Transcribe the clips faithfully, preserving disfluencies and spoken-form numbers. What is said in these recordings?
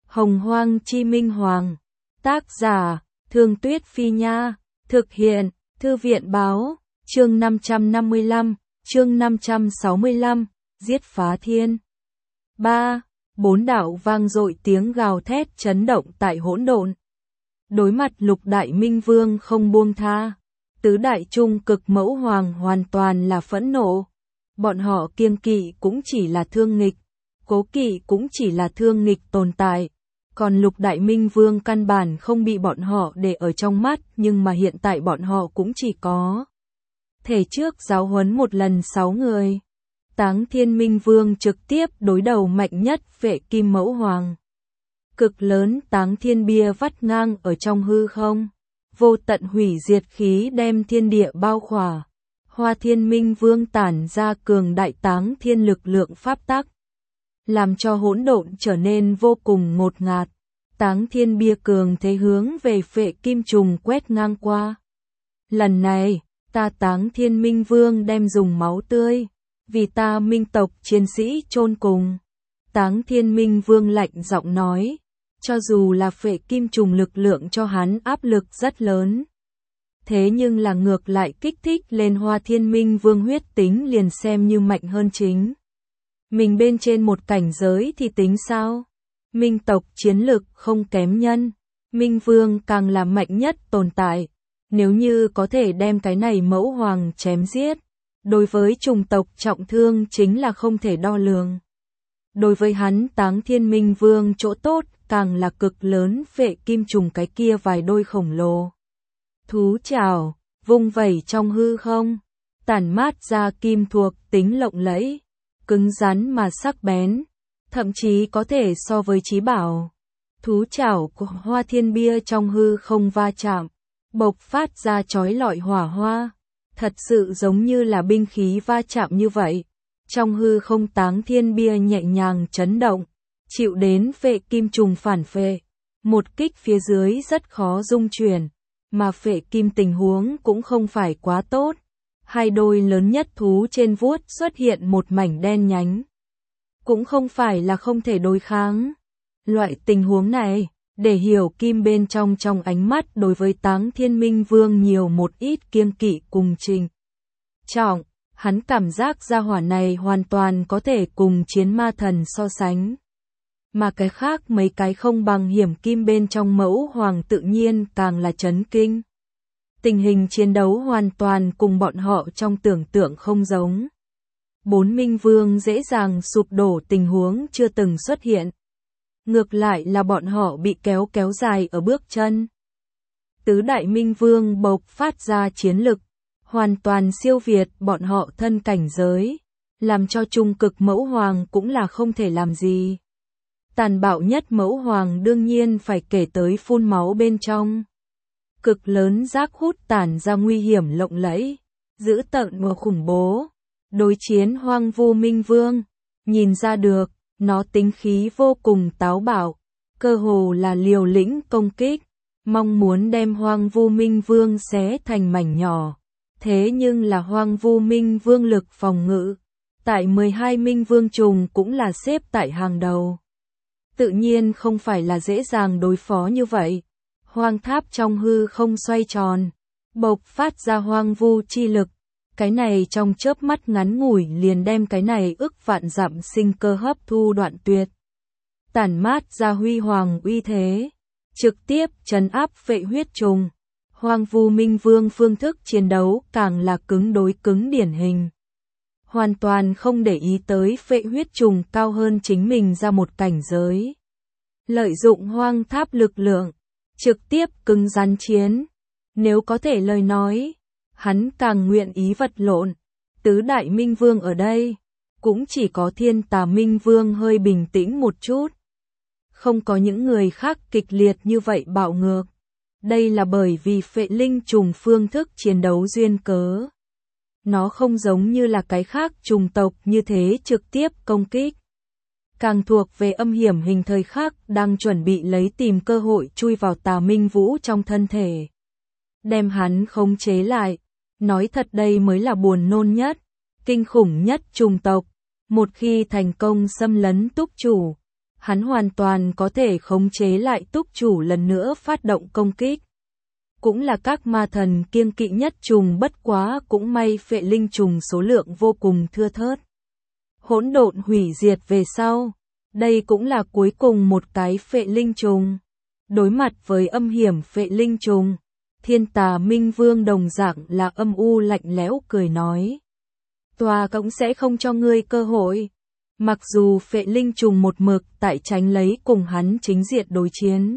Hồng Hoang Chi Minh Hoàng. Tác giả, Thương Tuyết Phi Nha. Thực hiện, Thư viện Báo. Chương năm trăm năm mươi lăm, chương năm trăm sáu mươi lăm, giết phá thiên. ba. Bốn đạo vang dội tiếng gào thét chấn động tại hỗn độn. Đối mặt Lục Đại Minh Vương không buông tha. Tứ đại trung cực mẫu hoàng hoàn toàn là phẫn nộ. Bọn họ kiêng kỵ cũng chỉ là thương nghịch, cố kỵ cũng chỉ là thương nghịch tồn tại. Còn Lục Đại Minh Vương căn bản không bị bọn họ để ở trong mắt, nhưng mà hiện tại bọn họ cũng chỉ có thể trước giáo huấn một lần sáu người. Táng Thiên Minh Vương trực tiếp đối đầu mạnh nhất Vệ Kim Mẫu Hoàng. Cực lớn Táng Thiên bia vắt ngang ở trong hư không. Vô tận hủy diệt khí đem thiên địa bao khỏa. Hoa Thiên Minh Vương tản ra cường đại Táng Thiên lực lượng pháp tắc, làm cho hỗn độn trở nên vô cùng ngột ngạt. Táng Thiên bia cường thế hướng về Vệ Kim trùng quét ngang qua. Lần này, ta Táng Thiên Minh Vương đem dùng máu tươi, vì ta Minh tộc chiến sĩ chôn cùng. Táng Thiên Minh Vương lạnh giọng nói, cho dù là Vệ Kim trùng lực lượng cho hắn áp lực rất lớn. Thế nhưng là ngược lại kích thích lên Hoa Thiên Minh Vương huyết tính liền xem như mạnh hơn chính. Mình bên trên một cảnh giới thì tính sao? Minh tộc chiến lực không kém nhân. Minh Vương càng là mạnh nhất tồn tại. Nếu như có thể đem cái này mẫu hoàng chém giết, đối với chủng tộc trọng thương chính là không thể đo lường. Đối với hắn Táng Thiên Minh Vương chỗ tốt càng là cực lớn. Vệ Kim trùng cái kia vài đôi khổng lồ thú chảo, vung vẩy trong hư không, tản mát ra kim thuộc tính lộng lẫy, cứng rắn mà sắc bén, thậm chí có thể so với chí bảo. Thú chảo của Hoa Thiên bia trong hư không va chạm, bộc phát ra chói lọi hỏa hoa, thật sự giống như là binh khí va chạm như vậy. Trong hư không Táng Thiên bia nhẹ nhàng chấn động, chịu đến Vệ Kim trùng phản phệ, một kích phía dưới rất khó dung chuyển. Mà Vệ Kim tình huống cũng không phải quá tốt. Hai đôi lớn nhất thú trên vuốt xuất hiện một mảnh đen nhánh. Cũng không phải là không thể đối kháng. Loại tình huống này, để hiểu Kim bên trong trong ánh mắt đối với Táng Thiên Minh Vương nhiều một ít kiêng kỵ cùng trình trọng. Hắn cảm giác gia hỏa này hoàn toàn có thể cùng chiến ma thần so sánh. Mà cái khác mấy cái không bằng hiểm Kim bên trong mẫu hoàng tự nhiên càng là chấn kinh. Tình hình chiến đấu hoàn toàn cùng bọn họ trong tưởng tượng không giống. Bốn Minh Vương dễ dàng sụp đổ tình huống chưa từng xuất hiện. Ngược lại là bọn họ bị kéo kéo dài ở bước chân. Tứ Đại Minh Vương bộc phát ra chiến lực, hoàn toàn siêu việt bọn họ thân cảnh giới, làm cho trung cực mẫu hoàng cũng là không thể làm gì. Tàn bạo nhất mẫu hoàng đương nhiên phải kể tới phun máu bên trong. Cực lớn rác hút tản ra nguy hiểm lộng lẫy, dữ tợn và khủng bố. Đối chiến Hoang Vu Minh Vương, nhìn ra được, nó tính khí vô cùng táo bạo, cơ hồ là liều lĩnh công kích, mong muốn đem Hoang Vu Minh Vương xé thành mảnh nhỏ. Thế nhưng là Hoang Vu Minh Vương lực phòng ngự, tại mười hai Minh Vương trùng cũng là xếp tại hàng đầu. Tự nhiên không phải là dễ dàng đối phó như vậy. Hoang tháp trong hư không xoay tròn, bộc phát ra hoang vu chi lực. Cái này trong chớp mắt ngắn ngủi liền đem cái này ức vạn dặm sinh cơ hấp thu đoạn tuyệt. Tản mát ra huy hoàng uy thế, trực tiếp trấn áp Vệ huyết trùng. Hoang Vu Minh Vương phương thức chiến đấu càng là cứng đối cứng điển hình. Hoàn toàn không để ý tới Vệ huyết trùng cao hơn chính mình ra một cảnh giới. Lợi dụng hoang tháp lực lượng, trực tiếp cứng rắn chiến. Nếu có thể lời nói, hắn càng nguyện ý vật lộn. Tứ Đại Minh Vương ở đây, cũng chỉ có Thiên Tà Minh Vương hơi bình tĩnh một chút. Không có những người khác kịch liệt như vậy bạo ngược. Đây là bởi vì Vệ linh trùng phương thức chiến đấu duyên cớ. Nó không giống như là cái khác trùng tộc như thế trực tiếp công kích. Càng thuộc về âm hiểm hình thời khắc đang chuẩn bị lấy tìm cơ hội chui vào Tà Minh Vũ trong thân thể. Đem hắn khống chế lại. Nói thật đây mới là buồn nôn nhất, kinh khủng nhất trùng tộc. Một khi thành công xâm lấn túc chủ, hắn hoàn toàn có thể khống chế lại túc chủ lần nữa phát động công kích. Cũng là các ma thần kiêng kỵ nhất trùng, bất quá cũng may phệ linh trùng số lượng vô cùng thưa thớt. Hỗn độn hủy diệt về sau, đây cũng là cuối cùng một cái phệ linh trùng. Đối mặt với âm hiểm phệ linh trùng, Thiên Tà Minh Vương đồng dạng là âm u lạnh lẽo cười nói. Tòa cũng sẽ không cho ngươi cơ hội. Mặc dù phệ linh trùng một mực tại tránh lấy cùng hắn chính diện đối chiến.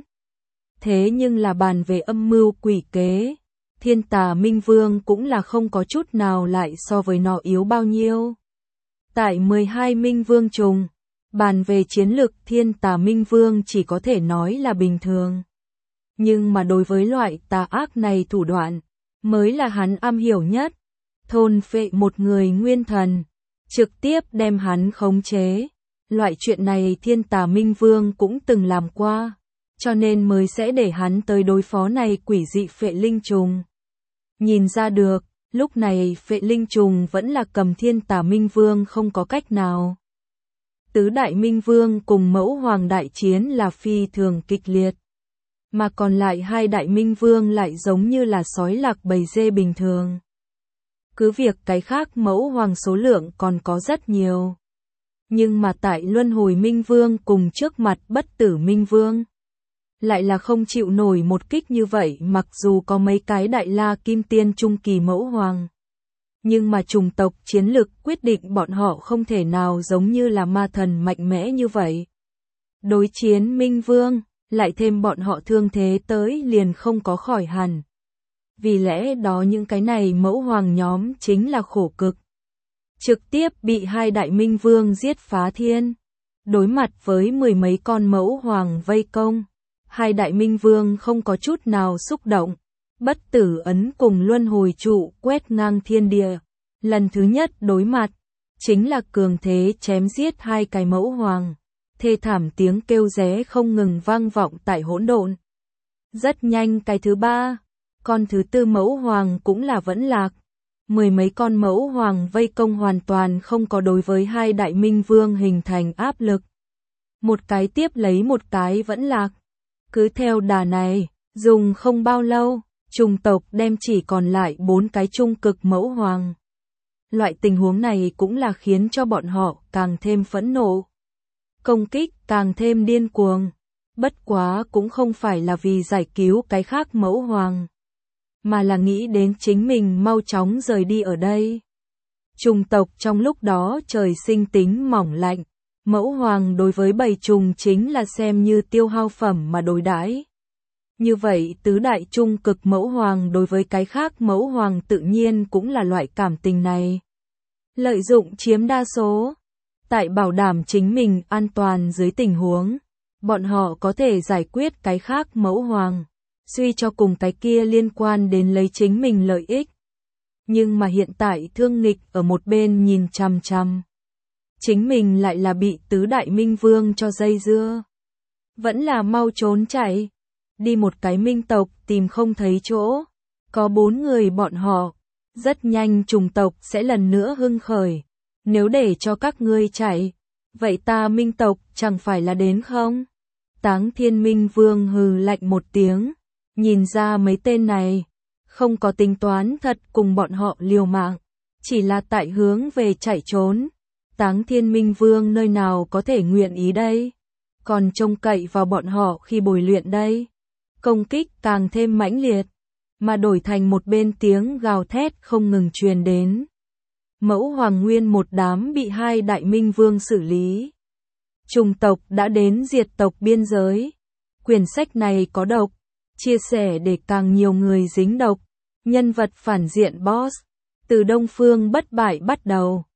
Thế nhưng là bàn về âm mưu quỷ kế, Thiên Tà Minh Vương cũng là không có chút nào lại so với nó yếu bao nhiêu. Tại mười hai Minh Vương trùng, bàn về chiến lực Thiên Tà Minh Vương chỉ có thể nói là bình thường. Nhưng mà đối với loại tà ác này thủ đoạn, mới là hắn am hiểu nhất. Thôn phệ một người nguyên thần, trực tiếp đem hắn khống chế. Loại chuyện này Thiên Tà Minh Vương cũng từng làm qua, cho nên mới sẽ để hắn tới đối phó này quỷ dị phệ linh trùng. Nhìn ra được, lúc này phệ linh trùng vẫn là cầm Thiên Tà Minh Vương không có cách nào. Tứ Đại Minh Vương cùng Mẫu Hoàng đại chiến là phi thường kịch liệt. Mà còn lại hai Đại Minh Vương lại giống như là sói lạc bầy dê bình thường. Cứ việc cái khác Mẫu Hoàng số lượng còn có rất nhiều. Nhưng mà tại Luân Hồi Minh Vương cùng trước mặt Bất Tử Minh Vương, lại là không chịu nổi một kích như vậy, mặc dù có mấy cái Đại La Kim Tiên trung kỳ Mẫu Hoàng. Nhưng mà chủng tộc chiến lực quyết định bọn họ không thể nào giống như là ma thần mạnh mẽ như vậy. Đối chiến Minh Vương, lại thêm bọn họ thương thế tới liền không có khỏi hẳn. Vì lẽ đó những cái này Mẫu Hoàng nhóm chính là khổ cực. Trực tiếp bị hai Đại Minh Vương giết phá thiên. Đối mặt với mười mấy con Mẫu Hoàng vây công, hai Đại Minh Vương không có chút nào xúc động. Bất Tử ấn cùng Luân Hồi trụ quét ngang thiên địa. Lần thứ nhất đối mặt, chính là cường thế chém giết hai cái Mẫu Hoàng. Thê thảm tiếng kêu ré không ngừng vang vọng tại hỗn độn. Rất nhanh cái thứ ba, con thứ tư Mẫu Hoàng cũng là vẫn lạc. Mười mấy con Mẫu Hoàng vây công hoàn toàn không có đối với hai Đại Minh Vương hình thành áp lực. Một cái tiếp lấy một cái vẫn lạc. Cứ theo đà này, dùng không bao lâu, chủng tộc đem chỉ còn lại bốn cái trung cực Mẫu Hoàng. Loại tình huống này cũng là khiến cho bọn họ càng thêm phẫn nộ. Công kích càng thêm điên cuồng. Bất quá cũng không phải là vì giải cứu cái khác Mẫu Hoàng, mà là nghĩ đến chính mình mau chóng rời đi ở đây. Chủng tộc trong lúc đó trời sinh tính mỏng lạnh. Mẫu Hoàng đối với bầy trùng chính là xem như tiêu hao phẩm mà đối đãi. Như vậy tứ đại trung cực Mẫu Hoàng đối với cái khác Mẫu Hoàng tự nhiên cũng là loại cảm tình này. Lợi dụng chiếm đa số. Tại bảo đảm chính mình an toàn dưới tình huống, bọn họ có thể giải quyết cái khác Mẫu Hoàng. Suy cho cùng cái kia liên quan đến lấy chính mình lợi ích. Nhưng mà hiện tại Thương Nghịch ở một bên nhìn chằm chằm. Chính mình lại là bị tứ Đại Minh Vương cho dây dưa. Vẫn là mau trốn chạy. Đi một cái minh tộc tìm không thấy chỗ. Có bốn người bọn họ. Rất nhanh chủng tộc sẽ lần nữa hưng khởi. Nếu để cho các ngươi chạy, vậy ta minh tộc chẳng phải là đến không? Táng Thiên Minh Vương hừ lạnh một tiếng. Nhìn ra mấy tên này, không có tính toán thật cùng bọn họ liều mạng. Chỉ là tại hướng về chạy trốn. Táng Thiên Minh Vương nơi nào có thể nguyện ý đây? Còn trông cậy vào bọn họ khi bồi luyện đây. Công kích càng thêm mãnh liệt, mà đổi thành một bên tiếng gào thét không ngừng truyền đến. Mẫu Hoàng Nguyên một đám bị hai Đại Minh Vương xử lý. Chủng tộc đã đến diệt tộc biên giới. Quyển sách này có độc, chia sẻ để càng nhiều người dính độc. Nhân vật phản diện boss, từ Đông Phương Bất Bại bắt đầu.